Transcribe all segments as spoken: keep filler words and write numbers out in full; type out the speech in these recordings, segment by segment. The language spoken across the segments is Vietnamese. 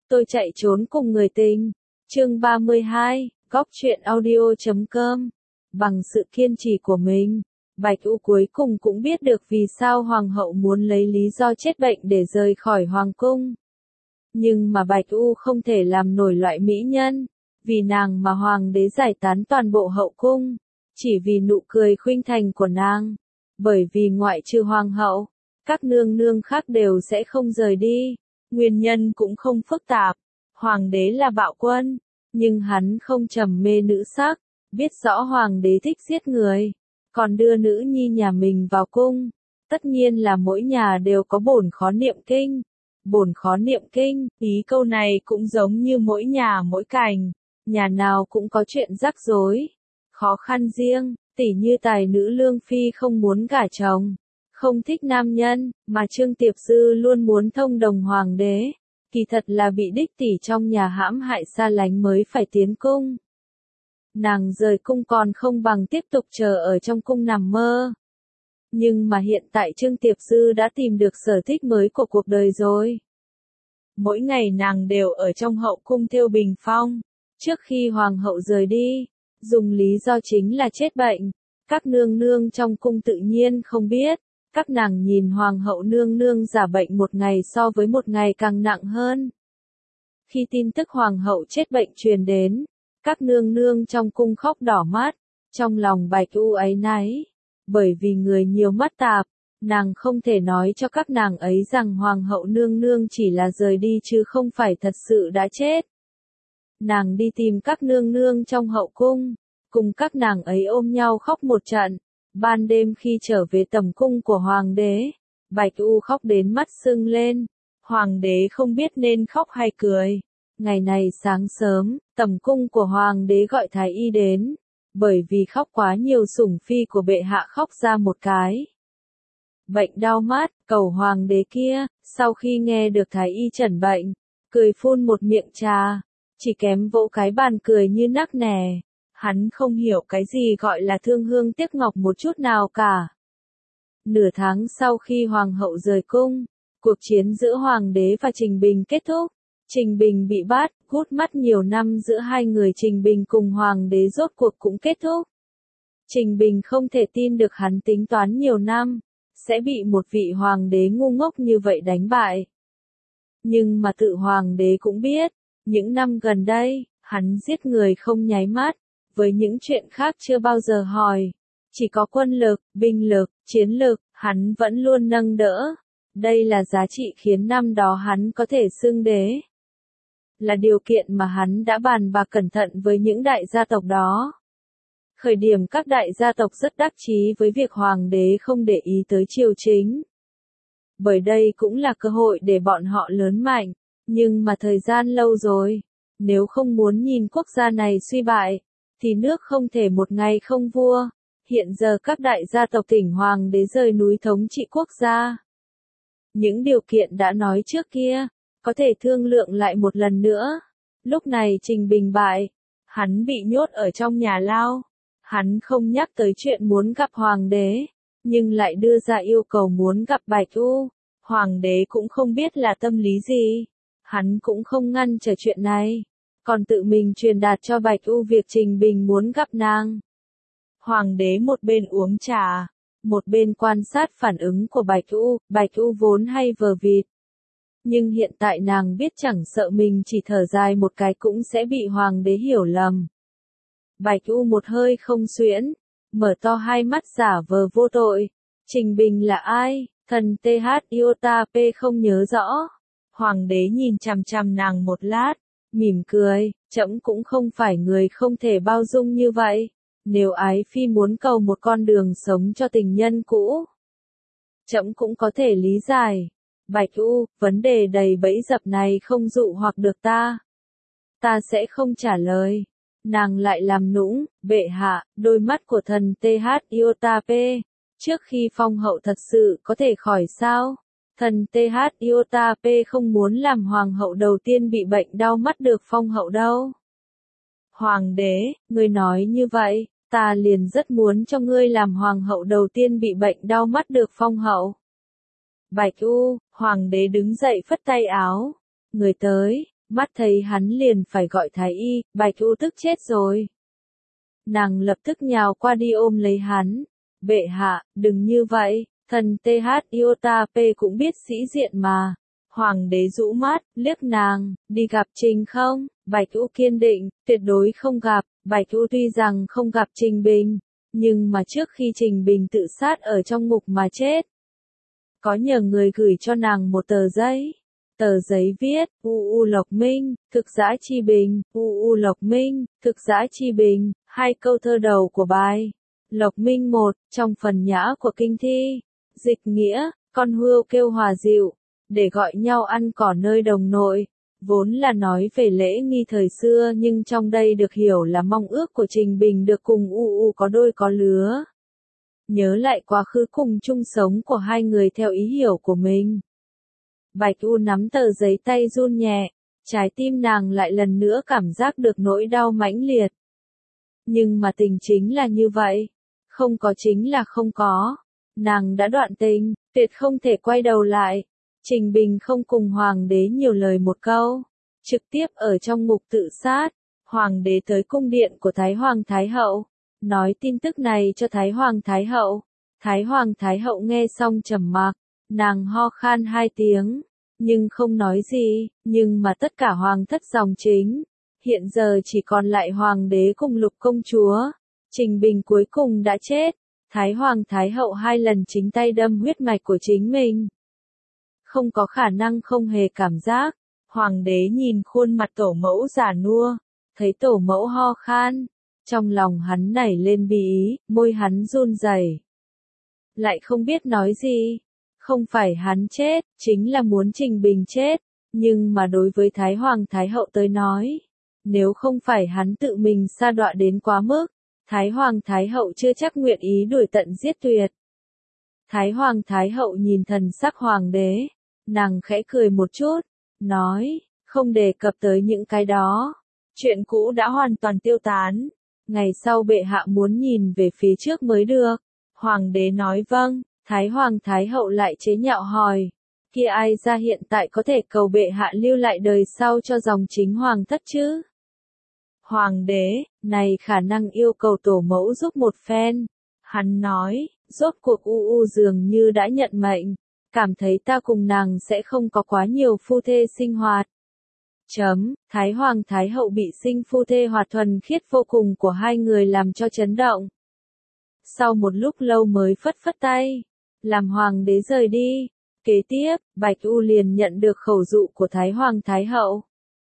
Tôi chạy trốn cùng người tình. Chương ba mươi hai, góc truyện audio chấm com. Bằng sự kiên trì của mình, Bạch U cuối cùng cũng biết được vì sao hoàng hậu muốn lấy lý do chết bệnh để rời khỏi hoàng cung. Nhưng mà Bạch U không thể làm nổi loại mỹ nhân, vì nàng mà hoàng đế giải tán toàn bộ hậu cung, chỉ vì nụ cười khuynh thành của nàng. Bởi vì ngoại trừ hoàng hậu, các nương nương khác đều sẽ không rời đi. Nguyên nhân cũng không phức tạp. Hoàng đế là bạo quân, nhưng hắn không trầm mê nữ sắc, biết rõ hoàng đế thích giết người, còn đưa nữ nhi nhà mình vào cung. Tất nhiên là mỗi nhà đều có bổn khó niệm kinh. Bổn khó niệm kinh, ý câu này cũng giống như mỗi nhà mỗi cảnh, nhà nào cũng có chuyện rắc rối, khó khăn riêng, tỉ như tài nữ Lương Phi không muốn gả chồng, không thích nam nhân, mà Trương Tiệp Dư luôn muốn thông đồng hoàng đế, kỳ thật là bị đích tỷ trong nhà hãm hại xa lánh mới phải tiến cung. Nàng rời cung còn không bằng tiếp tục chờ ở trong cung nằm mơ. Nhưng mà hiện tại Trương Tiệp Dư đã tìm được sở thích mới của cuộc đời rồi. Mỗi ngày nàng đều ở trong hậu cung thêu bình phong, trước khi hoàng hậu rời đi, dùng lý do chính là chết bệnh. Các nương nương trong cung tự nhiên không biết, các nàng nhìn hoàng hậu nương nương giả bệnh một ngày so với một ngày càng nặng hơn. Khi tin tức hoàng hậu chết bệnh truyền đến, các nương nương trong cung khóc đỏ mắt, trong lòng Bạch U áy náy. Bởi vì người nhiều mắt tạp, nàng không thể nói cho các nàng ấy rằng hoàng hậu nương nương chỉ là rời đi chứ không phải thật sự đã chết. Nàng đi tìm các nương nương trong hậu cung, cùng các nàng ấy ôm nhau khóc một trận. Ban đêm khi trở về tầm cung của hoàng đế, Bạch U khóc đến mắt sưng lên. Hoàng đế không biết nên khóc hay cười. Ngày này sáng sớm, tầm cung của hoàng đế gọi thái y đến. Bởi vì khóc quá nhiều sủng phi của bệ hạ khóc ra một cái bệnh đau mắt, cầu hoàng đế kia, sau khi nghe được thái y chẩn bệnh, cười phun một miệng trà, chỉ kém vỗ cái bàn cười như nắc nẻ. Hắn không hiểu cái gì gọi là thương hương tiếc ngọc một chút nào cả. Nửa tháng sau khi hoàng hậu rời cung, cuộc chiến giữa hoàng đế và Trình Bình kết thúc. Trình Bình bị bắt, hút mắt nhiều năm giữa hai người Trình Bình cùng hoàng đế rốt cuộc cũng kết thúc. Trình Bình không thể tin được hắn tính toán nhiều năm, sẽ bị một vị hoàng đế ngu ngốc như vậy đánh bại. Nhưng mà tự hoàng đế cũng biết, những năm gần đây, hắn giết người không nháy mắt, với những chuyện khác chưa bao giờ hỏi. Chỉ có quân lực, binh lực, chiến lực, hắn vẫn luôn nâng đỡ. Đây là giá trị khiến năm đó hắn có thể xưng đế. Là điều kiện mà hắn đã bàn bạc cẩn thận với những đại gia tộc đó. Khởi điểm các đại gia tộc rất đắc chí với việc hoàng đế không để ý tới triều chính. Bởi đây cũng là cơ hội để bọn họ lớn mạnh, nhưng mà thời gian lâu rồi, nếu không muốn nhìn quốc gia này suy bại, thì nước không thể một ngày không vua. Hiện giờ các đại gia tộc thỉnh hoàng đế rời núi thống trị quốc gia. Những điều kiện đã nói trước kia, có thể thương lượng lại một lần nữa. Lúc này Trình Bình bại, hắn bị nhốt ở trong nhà lao. Hắn không nhắc tới chuyện muốn gặp hoàng đế, nhưng lại đưa ra yêu cầu muốn gặp Bạch U. Hoàng đế cũng không biết là tâm lý gì. Hắn cũng không ngăn trở chuyện này, còn tự mình truyền đạt cho Bạch U việc Trình Bình muốn gặp nàng. Hoàng đế một bên uống trà, một bên quan sát phản ứng của Bạch U. Bạch U vốn hay vờ vịt, nhưng hiện tại nàng biết chẳng sợ mình chỉ thở dài một cái cũng sẽ bị hoàng đế hiểu lầm. Bạch U một hơi không xuyễn, mở to hai mắt giả vờ vô tội. Trình Bình là ai? Thần tê hát Iota P không nhớ rõ. Hoàng đế nhìn chằm chằm nàng một lát, mỉm cười, trẫm cũng không phải người không thể bao dung như vậy. Nếu ái phi muốn cầu một con đường sống cho tình nhân cũ, trẫm cũng có thể lý giải. Bạch U, vấn đề đầy bẫy dập này không dụ hoặc được ta. Ta sẽ không trả lời. Nàng lại làm nũng, bệ hạ, đôi mắt của thần tê hát Iota P. Trước khi phong hậu thật sự có thể khỏi sao? Thần tê hát Iota P không muốn làm hoàng hậu đầu tiên bị bệnh đau mắt được phong hậu đâu. Hoàng đế, ngươi nói như vậy, ta liền rất muốn cho ngươi làm hoàng hậu đầu tiên bị bệnh đau mắt được phong hậu. Bạch U, hoàng đế đứng dậy phất tay áo. Người tới, mắt thấy hắn liền phải gọi thái y, Bạch U tức chết rồi. Nàng lập tức nhào qua đi ôm lấy hắn. Bệ hạ, đừng như vậy, thần tê hát Iota P cũng biết sĩ diện mà. Hoàng đế rũ mắt, liếc nàng, đi gặp Trình không? Bạch U kiên định, tuyệt đối không gặp. Bạch U tuy rằng không gặp Trình Bình, nhưng mà trước khi Trình Bình tự sát ở trong ngục mà chết, có nhờ người gửi cho nàng một tờ giấy. Tờ giấy viết, U U Lộc Minh, thực giã chi bình, U U Lộc Minh, thực giã chi bình, hai câu thơ đầu của bài. Lộc Minh một, trong phần nhã của kinh thi, dịch nghĩa, con hươu kêu hòa dịu, để gọi nhau ăn cỏ nơi đồng nội, vốn là nói về lễ nghi thời xưa nhưng trong đây được hiểu là mong ước của Trình Bình được cùng U U có đôi có lứa. Nhớ lại quá khứ cùng chung sống của hai người theo ý hiểu của mình. Bạch U nắm tờ giấy tay run nhẹ, trái tim nàng lại lần nữa cảm giác được nỗi đau mãnh liệt. Nhưng mà tình chính là như vậy, không có chính là không có. Nàng đã đoạn tình, tuyệt không thể quay đầu lại. Trình Bình không cùng Hoàng đế nhiều lời một câu, trực tiếp ở trong ngục tự sát. Hoàng đế tới cung điện của Thái Hoàng Thái Hậu, nói tin tức này cho Thái Hoàng Thái Hậu. Thái Hoàng Thái Hậu nghe xong trầm mặc, nàng ho khan hai tiếng, nhưng không nói gì, nhưng mà tất cả hoàng thất dòng chính, hiện giờ chỉ còn lại Hoàng đế cùng Lục công chúa. Trình Bình cuối cùng đã chết, Thái Hoàng Thái Hậu hai lần chính tay đâm huyết mạch của chính mình. Không có khả năng không hề cảm giác. Hoàng đế nhìn khuôn mặt tổ mẫu già nua, thấy tổ mẫu ho khan, trong lòng hắn nảy lên bí ý, môi hắn run rẩy, lại không biết nói gì. Không phải hắn chết, chính là muốn Trình Bình chết, nhưng mà đối với Thái Hoàng Thái Hậu tới nói, nếu không phải hắn tự mình sa đọa đến quá mức, Thái Hoàng Thái Hậu chưa chắc nguyện ý đuổi tận giết tuyệt. Thái Hoàng Thái Hậu nhìn thần sắc Hoàng đế, nàng khẽ cười một chút, nói, không đề cập tới những cái đó, chuyện cũ đã hoàn toàn tiêu tán, ngày sau bệ hạ muốn nhìn về phía trước mới được. Hoàng đế nói vâng. Thái Hoàng Thái Hậu lại chế nhạo hỏi, kia ai ra hiện tại có thể cầu bệ hạ lưu lại đời sau cho dòng chính hoàng thất chứ? Hoàng đế, này khả năng yêu cầu tổ mẫu giúp một phen. Hắn nói, rốt cuộc U U dường như đã nhận mệnh, cảm thấy ta cùng nàng sẽ không có quá nhiều phu thê sinh hoạt. Chấm, Thái Hoàng Thái Hậu bị sinh phu thê hoạt thuần khiết vô cùng của hai người làm cho chấn động. Sau một lúc lâu mới phất phất tay, làm Hoàng đế rời đi. Kế tiếp, Bạch U liền nhận được khẩu dụ của Thái Hoàng Thái Hậu.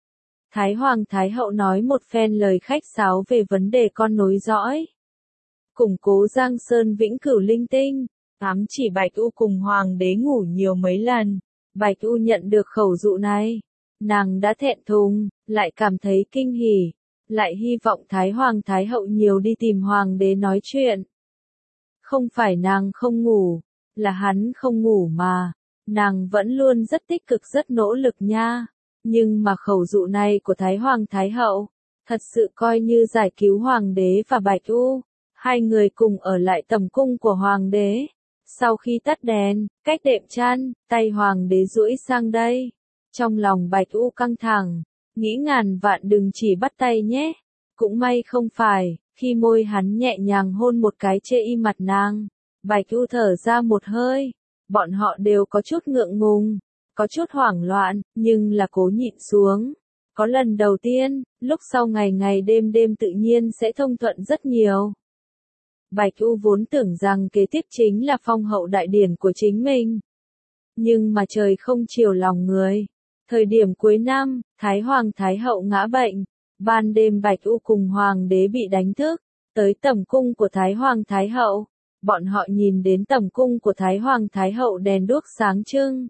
Thái Hoàng Thái Hậu nói một phen lời khách sáo về vấn đề con nối dõi, củng cố Giang Sơn vĩnh cửu linh tinh, ám chỉ Bạch U cùng Hoàng đế ngủ nhiều mấy lần. Bạch U nhận được khẩu dụ này, nàng đã thẹn thùng, lại cảm thấy kinh hỉ, lại hy vọng Thái Hoàng Thái Hậu nhiều đi tìm Hoàng đế nói chuyện. Không phải nàng không ngủ, là hắn không ngủ mà, nàng vẫn luôn rất tích cực rất nỗ lực nha. Nhưng mà khẩu dụ này của Thái Hoàng Thái Hậu, thật sự coi như giải cứu Hoàng đế và Bạch U. Hai người cùng ở lại tầm cung của Hoàng đế. Sau khi tắt đèn, cách đệm chăn, tay Hoàng đế duỗi sang đây. Trong lòng Bạch U căng thẳng, nghĩ ngàn vạn đừng chỉ bắt tay nhé. Cũng may không phải, khi môi hắn nhẹ nhàng hôn một cái chê y mặt nàng, Bạch U thở ra một hơi. Bọn họ đều có chút ngượng ngùng, có chút hoảng loạn, nhưng là cố nhịn xuống. Có lần đầu tiên, lúc sau ngày ngày đêm đêm tự nhiên sẽ thông thuận rất nhiều. Bạch U vốn tưởng rằng kế tiếp chính là phong hậu đại điển của chính mình. Nhưng mà trời không chiều lòng người. Thời điểm cuối năm, Thái Hoàng Thái Hậu ngã bệnh. Ban đêm Bạch U cùng Hoàng đế bị đánh thức, tới tẩm cung của Thái Hoàng Thái Hậu. Bọn họ nhìn đến tẩm cung của Thái Hoàng Thái Hậu đèn đuốc sáng trưng.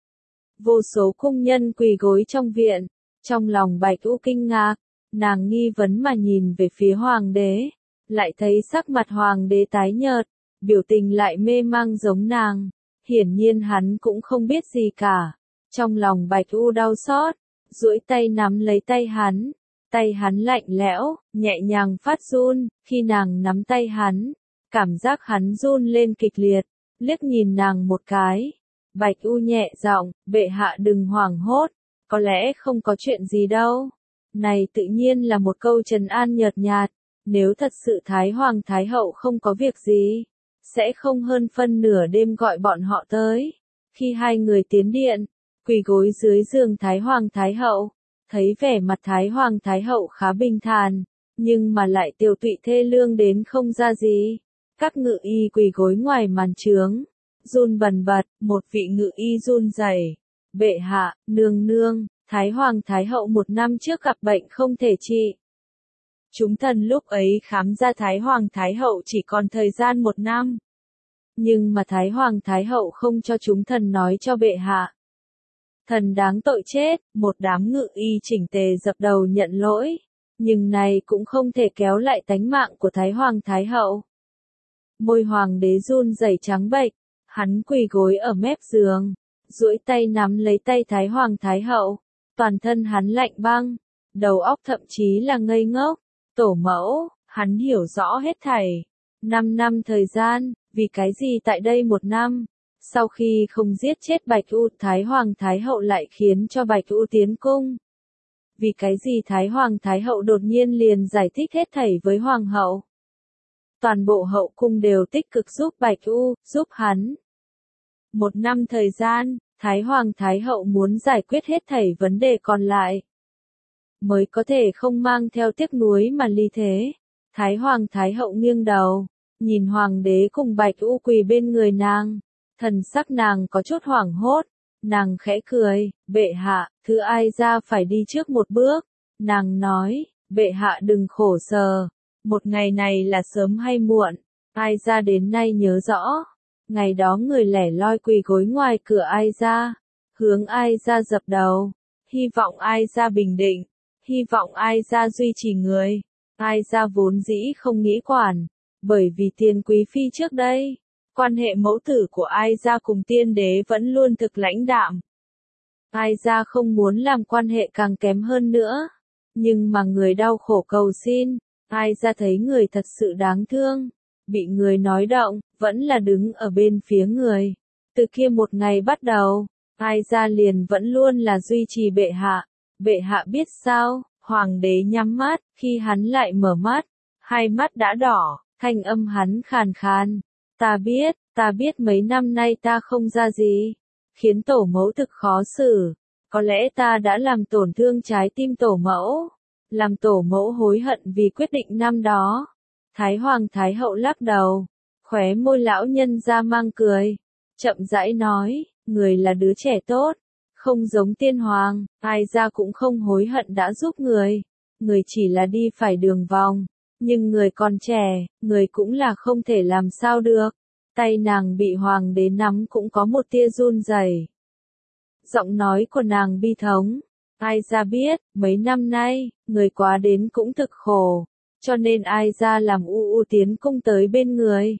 Vô số cung nhân quỳ gối trong viện. Trong lòng Bạch U kinh ngạc, nàng nghi vấn mà nhìn về phía Hoàng đế. Lại thấy sắc mặt Hoàng đế tái nhợt, biểu tình lại mê mang giống nàng. Hiển nhiên hắn cũng không biết gì cả. Trong lòng Bạch U đau xót, duỗi tay nắm lấy tay hắn. Tay hắn lạnh lẽo, nhẹ nhàng phát run, khi nàng nắm tay hắn. Cảm giác hắn run lên kịch liệt, liếc nhìn nàng một cái. Bạch U nhẹ giọng, bệ hạ đừng hoảng hốt, có lẽ không có chuyện gì đâu. Này tự nhiên là một câu trấn an nhợt nhạt, nếu thật sự Thái Hoàng Thái Hậu không có việc gì, sẽ không hơn phân nửa đêm gọi bọn họ tới. Khi hai người tiến điện, quỳ gối dưới giường Thái Hoàng Thái Hậu, thấy vẻ mặt Thái Hoàng Thái Hậu khá bình thản, nhưng mà lại tiều tụy thê lương đến không ra gì. Các ngự y quỳ gối ngoài màn trướng, run bần bật, một vị ngự y run rẩy, bệ hạ, nương nương, Thái Hoàng Thái Hậu một năm trước gặp bệnh không thể trị. Chúng thần lúc ấy khám ra Thái Hoàng Thái Hậu chỉ còn thời gian một năm. Nhưng mà Thái Hoàng Thái Hậu không cho chúng thần nói cho bệ hạ. Thần đáng tội chết, một đám ngự y chỉnh tề dập đầu nhận lỗi, nhưng này cũng không thể kéo lại tánh mạng của Thái Hoàng Thái Hậu. Môi hoàng đế run rẩy trắng bệch, hắn quỳ gối ở mép giường, duỗi tay nắm lấy tay Thái Hoàng Thái Hậu, toàn thân hắn lạnh băng, đầu óc thậm chí là ngây ngốc. Tổ mẫu, hắn hiểu rõ hết thảy. Năm năm thời gian, vì cái gì tại đây một năm? Sau khi không giết chết Bạch U, Thái Hoàng Thái Hậu lại khiến cho Bạch U tiến cung. Vì cái gì Thái Hoàng Thái Hậu đột nhiên liền giải thích hết thảy với Hoàng hậu? Toàn bộ hậu cung đều tích cực giúp Bạch U, giúp hắn. Một năm thời gian, Thái Hoàng Thái Hậu muốn giải quyết hết thảy vấn đề còn lại, mới có thể không mang theo tiếc nuối mà ly thế. Thái Hoàng Thái Hậu nghiêng đầu, nhìn Hoàng đế cùng Bạch U quỳ bên người nàng, thần sắc nàng có chút hoảng hốt, nàng khẽ cười, bệ hạ, thứ ai ra phải đi trước một bước. Nàng nói, bệ hạ đừng khổ sở, một ngày này là sớm hay muộn, ai ra đến nay nhớ rõ. Ngày đó người lẻ loi quỳ gối ngoài cửa ai ra, hướng ai ra dập đầu, hy vọng ai ra bình định, hy vọng ai ra duy trì người. Ai ra vốn dĩ không nghĩ quản, bởi vì tiên quý phi trước đây, quan hệ mẫu tử của ai ra cùng tiên đế vẫn luôn thực lãnh đạm. Ai ra không muốn làm quan hệ càng kém hơn nữa, nhưng mà người đau khổ cầu xin, ai ra thấy người thật sự đáng thương, bị người nói động, vẫn là đứng ở bên phía người. Từ kia một ngày bắt đầu, ai ra liền vẫn luôn là duy trì bệ hạ. Bệ hạ biết sao? Hoàng đế nhắm mắt, khi hắn lại mở mắt, hai mắt đã đỏ, thanh âm hắn khàn khàn. Ta biết, ta biết mấy năm nay ta không ra gì, khiến tổ mẫu thực khó xử. Có lẽ ta đã làm tổn thương trái tim tổ mẫu, làm tổ mẫu hối hận vì quyết định năm đó. Thái Hoàng Thái Hậu lắc đầu, khóe môi lão nhân ra mang cười, chậm rãi nói, người là đứa trẻ tốt. Không giống tiên hoàng, ai ra cũng không hối hận đã giúp người. Người chỉ là đi phải đường vòng, nhưng người còn trẻ, người cũng là không thể làm sao được. Tay nàng bị hoàng đế nắm cũng có một tia run rẩy. Giọng nói của nàng bi thống, ai ra biết, mấy năm nay, người quá đến cũng thực khổ, cho nên ai ra làm u u tiến cung tới bên người.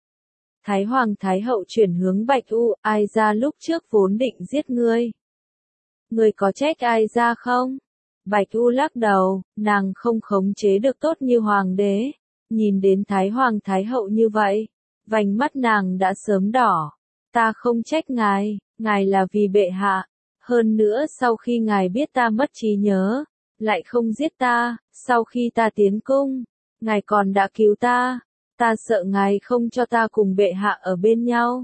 Thái Hoàng Thái Hậu chuyển hướng Bạch U, ai ra lúc trước vốn định giết ngươi. Người có trách ai ra không? Bạch U lắc đầu, nàng không khống chế được tốt như hoàng đế. Nhìn đến Thái Hoàng Thái Hậu như vậy, vành mắt nàng đã sớm đỏ. Ta không trách ngài, ngài là vì bệ hạ. Hơn nữa sau khi ngài biết ta mất trí nhớ, lại không giết ta, sau khi ta tiến cung, ngài còn đã cứu ta. Ta sợ ngài không cho ta cùng bệ hạ ở bên nhau.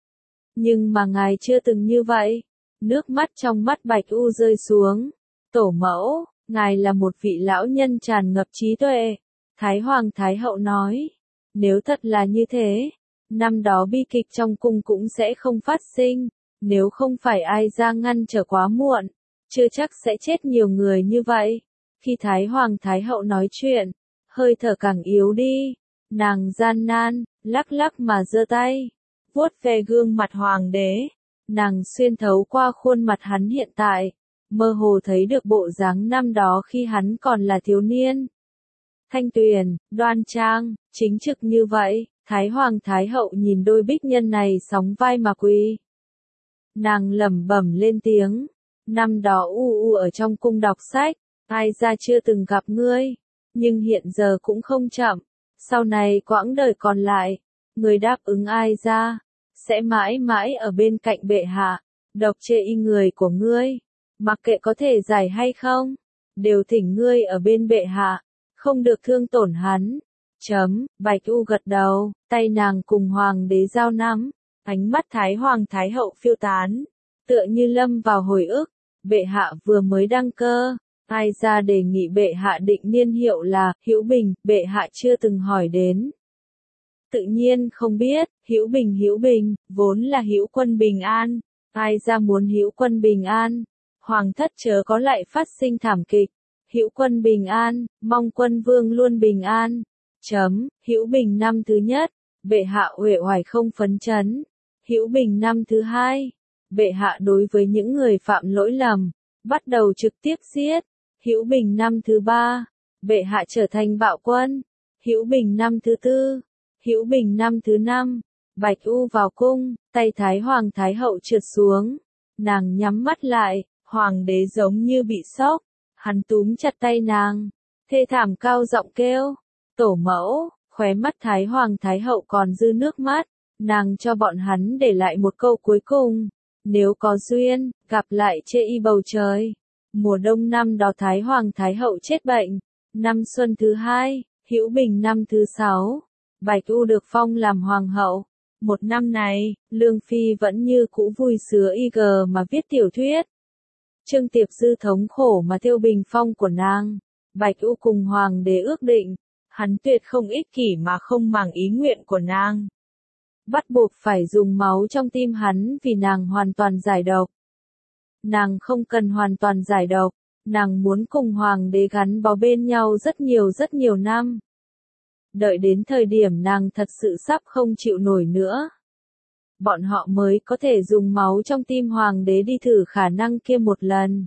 Nhưng mà ngài chưa từng như vậy. Nước mắt trong mắt Bạch U rơi xuống. Tổ mẫu, ngài là một vị lão nhân tràn ngập trí tuệ. Thái Hoàng Thái Hậu nói, nếu thật là như thế, năm đó bi kịch trong cung cũng sẽ không phát sinh. Nếu không phải ai ra ngăn trở quá muộn, chưa chắc sẽ chết nhiều người như vậy. Khi Thái Hoàng Thái Hậu nói chuyện, hơi thở càng yếu đi. Nàng gian nan, lắc lắc mà giơ tay, vuốt về gương mặt hoàng đế. Nàng xuyên thấu qua khuôn mặt hắn hiện tại, mơ hồ thấy được bộ dáng năm đó khi hắn còn là thiếu niên. Thanh tuyền, đoan trang, chính trực như vậy, Thái Hoàng Thái Hậu nhìn đôi bích nhân này sóng vai mà quỳ. Nàng lẩm bẩm lên tiếng, năm đó u u ở trong cung đọc sách, ai ra chưa từng gặp ngươi, nhưng hiện giờ cũng không chậm, sau này quãng đời còn lại, người đáp ứng ai ra, sẽ mãi mãi ở bên cạnh bệ hạ, độc chê y người của ngươi. Mặc kệ có thể giải hay không, đều thỉnh ngươi ở bên bệ hạ, không được thương tổn hắn. Chấm, Bạch U gật đầu, tay nàng cùng hoàng đế giao nắm, ánh mắt Thái Hoàng Thái Hậu phiêu tán, tựa như lâm vào hồi ức, bệ hạ vừa mới đăng cơ, ai ra đề nghị bệ hạ định niên hiệu là Hữu Bình, bệ hạ chưa từng hỏi đến. Tự nhiên không biết, Hữu Bình Hữu Bình, vốn là Hữu Quân Bình An, ai ra muốn Hữu Quân Bình An, hoàng thất chớ có lại phát sinh thảm kịch. Hữu Quân Bình An, mong quân vương luôn bình an. Chấm, Hữu Bình năm thứ nhất, bệ hạ uể oải không phấn chấn. Hữu Bình năm thứ hai, bệ hạ đối với những người phạm lỗi lầm, bắt đầu trực tiếp giết. Hữu Bình năm thứ ba, bệ hạ trở thành bạo quân. Hữu Bình năm thứ tư, Hữu Bình năm thứ năm, Bạch U vào cung, tay Thái Hoàng Thái Hậu trượt xuống, nàng nhắm mắt lại, hoàng đế giống như bị sốc, hắn túm chặt tay nàng, thê thảm cao giọng kêu, tổ mẫu, khóe mắt Thái Hoàng Thái Hậu còn dư nước mắt, nàng cho bọn hắn để lại một câu cuối cùng, nếu có duyên, gặp lại chê y bầu trời. Mùa đông năm đó Thái Hoàng Thái Hậu chết bệnh, năm xuân thứ hai, Hữu Bình năm thứ sáu, Bạch U được phong làm hoàng hậu. Một năm này, Lương Phi vẫn như cũ vui sứa y gờ mà viết tiểu thuyết. Trương Tiệp Dư thống khổ mà thiêu bình phong của nàng. Bạch U cùng hoàng đế ước định, hắn tuyệt không ích kỷ mà không màng ý nguyện của nàng. Bắt buộc phải dùng máu trong tim hắn vì nàng hoàn toàn giải độc. Nàng không cần hoàn toàn giải độc, nàng muốn cùng hoàng đế gắn bó bên nhau rất nhiều rất nhiều năm. Đợi đến thời điểm nàng thật sự sắp không chịu nổi nữa, bọn họ mới có thể dùng máu trong tim hoàng đế đi thử khả năng kia một lần.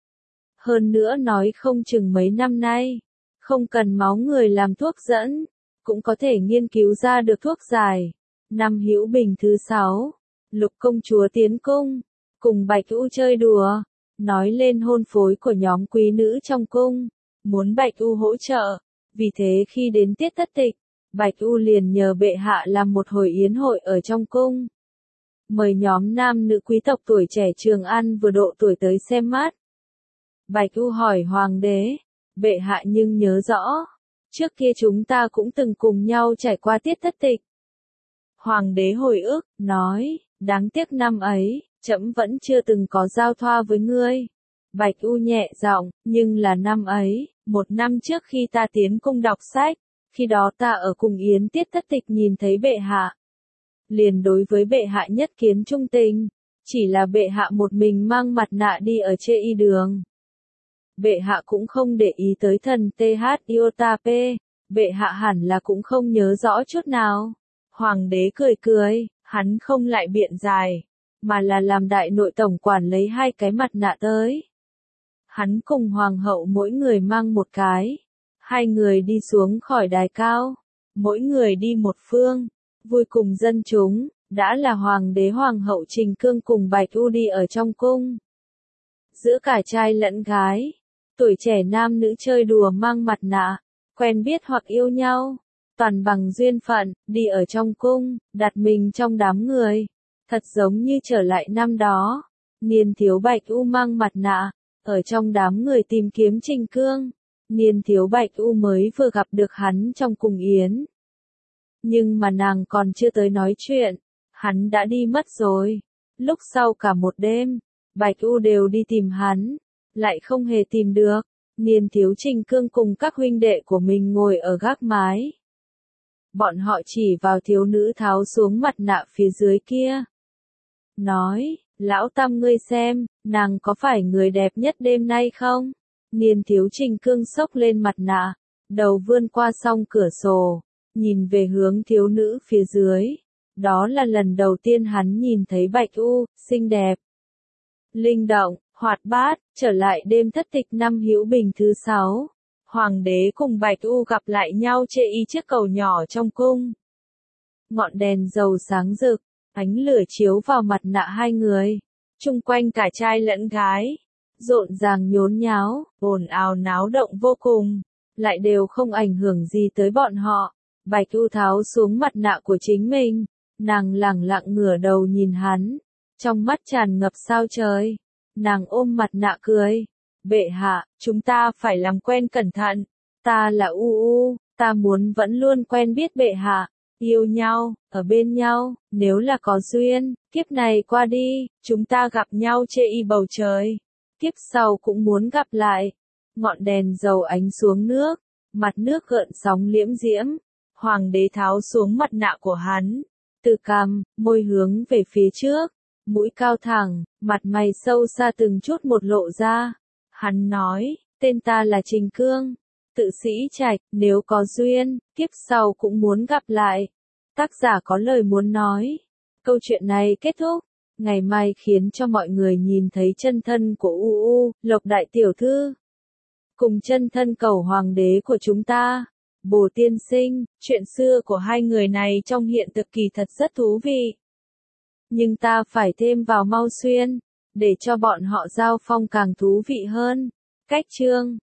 Hơn nữa nói không chừng mấy năm nay, không cần máu người làm thuốc dẫn, cũng có thể nghiên cứu ra được thuốc giải. Năm Hữu Bình thứ sáu, Lục công chúa tiến cung, cùng Bạch U chơi đùa, nói lên hôn phối của nhóm quý nữ trong cung, muốn Bạch U hỗ trợ. Vì thế khi đến tiết thất tịch, Bạch U liền nhờ bệ hạ làm một hồi yến hội ở trong cung. Mời nhóm nam nữ quý tộc tuổi trẻ Trường An vừa độ tuổi tới xem mắt. Bạch U hỏi hoàng đế, bệ hạ nhưng nhớ rõ, trước kia chúng ta cũng từng cùng nhau trải qua tiết thất tịch. Hoàng đế hồi ức, nói, đáng tiếc năm ấy, trẫm vẫn chưa từng có giao thoa với ngươi. Bạch U nhẹ giọng, nhưng là năm ấy, một năm trước khi ta tiến cung đọc sách, khi đó ta ở cùng yến tiết thất tịch nhìn thấy bệ hạ. Liền đối với bệ hạ nhất kiến trung tình, chỉ là bệ hạ một mình mang mặt nạ đi ở chê y đường. Bệ hạ cũng không để ý tới thần tê hát Iota P, bệ hạ hẳn là cũng không nhớ rõ chút nào. Hoàng đế cười cười, hắn không lại biện dài, mà là làm đại nội tổng quản lấy hai cái mặt nạ tới. Hắn cùng hoàng hậu mỗi người mang một cái. Hai người đi xuống khỏi đài cao, mỗi người đi một phương, vui cùng dân chúng, đã là hoàng đế hoàng hậu Trình Cương cùng Bạch U đi ở trong cung. Giữa cả trai lẫn gái, tuổi trẻ nam nữ chơi đùa mang mặt nạ, quen biết hoặc yêu nhau, toàn bằng duyên phận, đi ở trong cung, đặt mình trong đám người, thật giống như trở lại năm đó. Niên thiếu Bạch U mang mặt nạ, ở trong đám người tìm kiếm Trình Cương. Niên thiếu Bạch U mới vừa gặp được hắn trong cung yến. Nhưng mà nàng còn chưa tới nói chuyện, hắn đã đi mất rồi. Lúc sau cả một đêm, Bạch U đều đi tìm hắn, lại không hề tìm được. Niên thiếu Trình Cương cùng các huynh đệ của mình ngồi ở gác mái. Bọn họ chỉ vào thiếu nữ tháo xuống mặt nạ phía dưới kia. Nói, lão tam ngươi xem, nàng có phải người đẹp nhất đêm nay không? Niên thiếu Trình Cương xốc lên mặt nạ, đầu vươn qua song cửa sổ, nhìn về hướng thiếu nữ phía dưới. Đó là lần đầu tiên hắn nhìn thấy Bạch U, xinh đẹp, linh động, hoạt bát. Trở lại đêm thất tịch năm Hữu Bình thứ sáu, hoàng đế cùng Bạch U gặp lại nhau chê y chiếc cầu nhỏ trong cung. Ngọn đèn dầu sáng rực, ánh lửa chiếu vào mặt nạ hai người, chung quanh cả trai lẫn gái, rộn ràng nhốn nháo, ồn ào náo động vô cùng, lại đều không ảnh hưởng gì tới bọn họ. Bạch U tháo xuống mặt nạ của chính mình, nàng lẳng lặng ngửa đầu nhìn hắn, trong mắt tràn ngập sao trời. Nàng ôm mặt nạ cười. Bệ hạ, chúng ta phải làm quen cẩn thận. Ta là U U, ta muốn vẫn luôn quen biết bệ hạ. Yêu nhau, ở bên nhau, nếu là có duyên, kiếp này qua đi, chúng ta gặp nhau trên y bầu trời. Kiếp sau cũng muốn gặp lại. Ngọn đèn dầu ánh xuống nước, mặt nước gợn sóng liễm diễm. Hoàng đế tháo xuống mặt nạ của hắn. Từ cằm, môi hướng về phía trước, mũi cao thẳng, mặt mày sâu xa từng chút một lộ ra. Hắn nói, tên ta là Trình Cương, tự sĩ Trạch, nếu có duyên, kiếp sau cũng muốn gặp lại. Tác giả có lời muốn nói. Câu chuyện này kết thúc. Ngày mai khiến cho mọi người nhìn thấy chân thân của U U, Lộc đại tiểu thư. Cùng chân thân cầu hoàng đế của chúng ta. Bồ tiên sinh, chuyện xưa của hai người này trong hiện thực kỳ thật rất thú vị. Nhưng ta phải thêm vào Mau Xuyên, để cho bọn họ giao phong càng thú vị hơn. Cách chương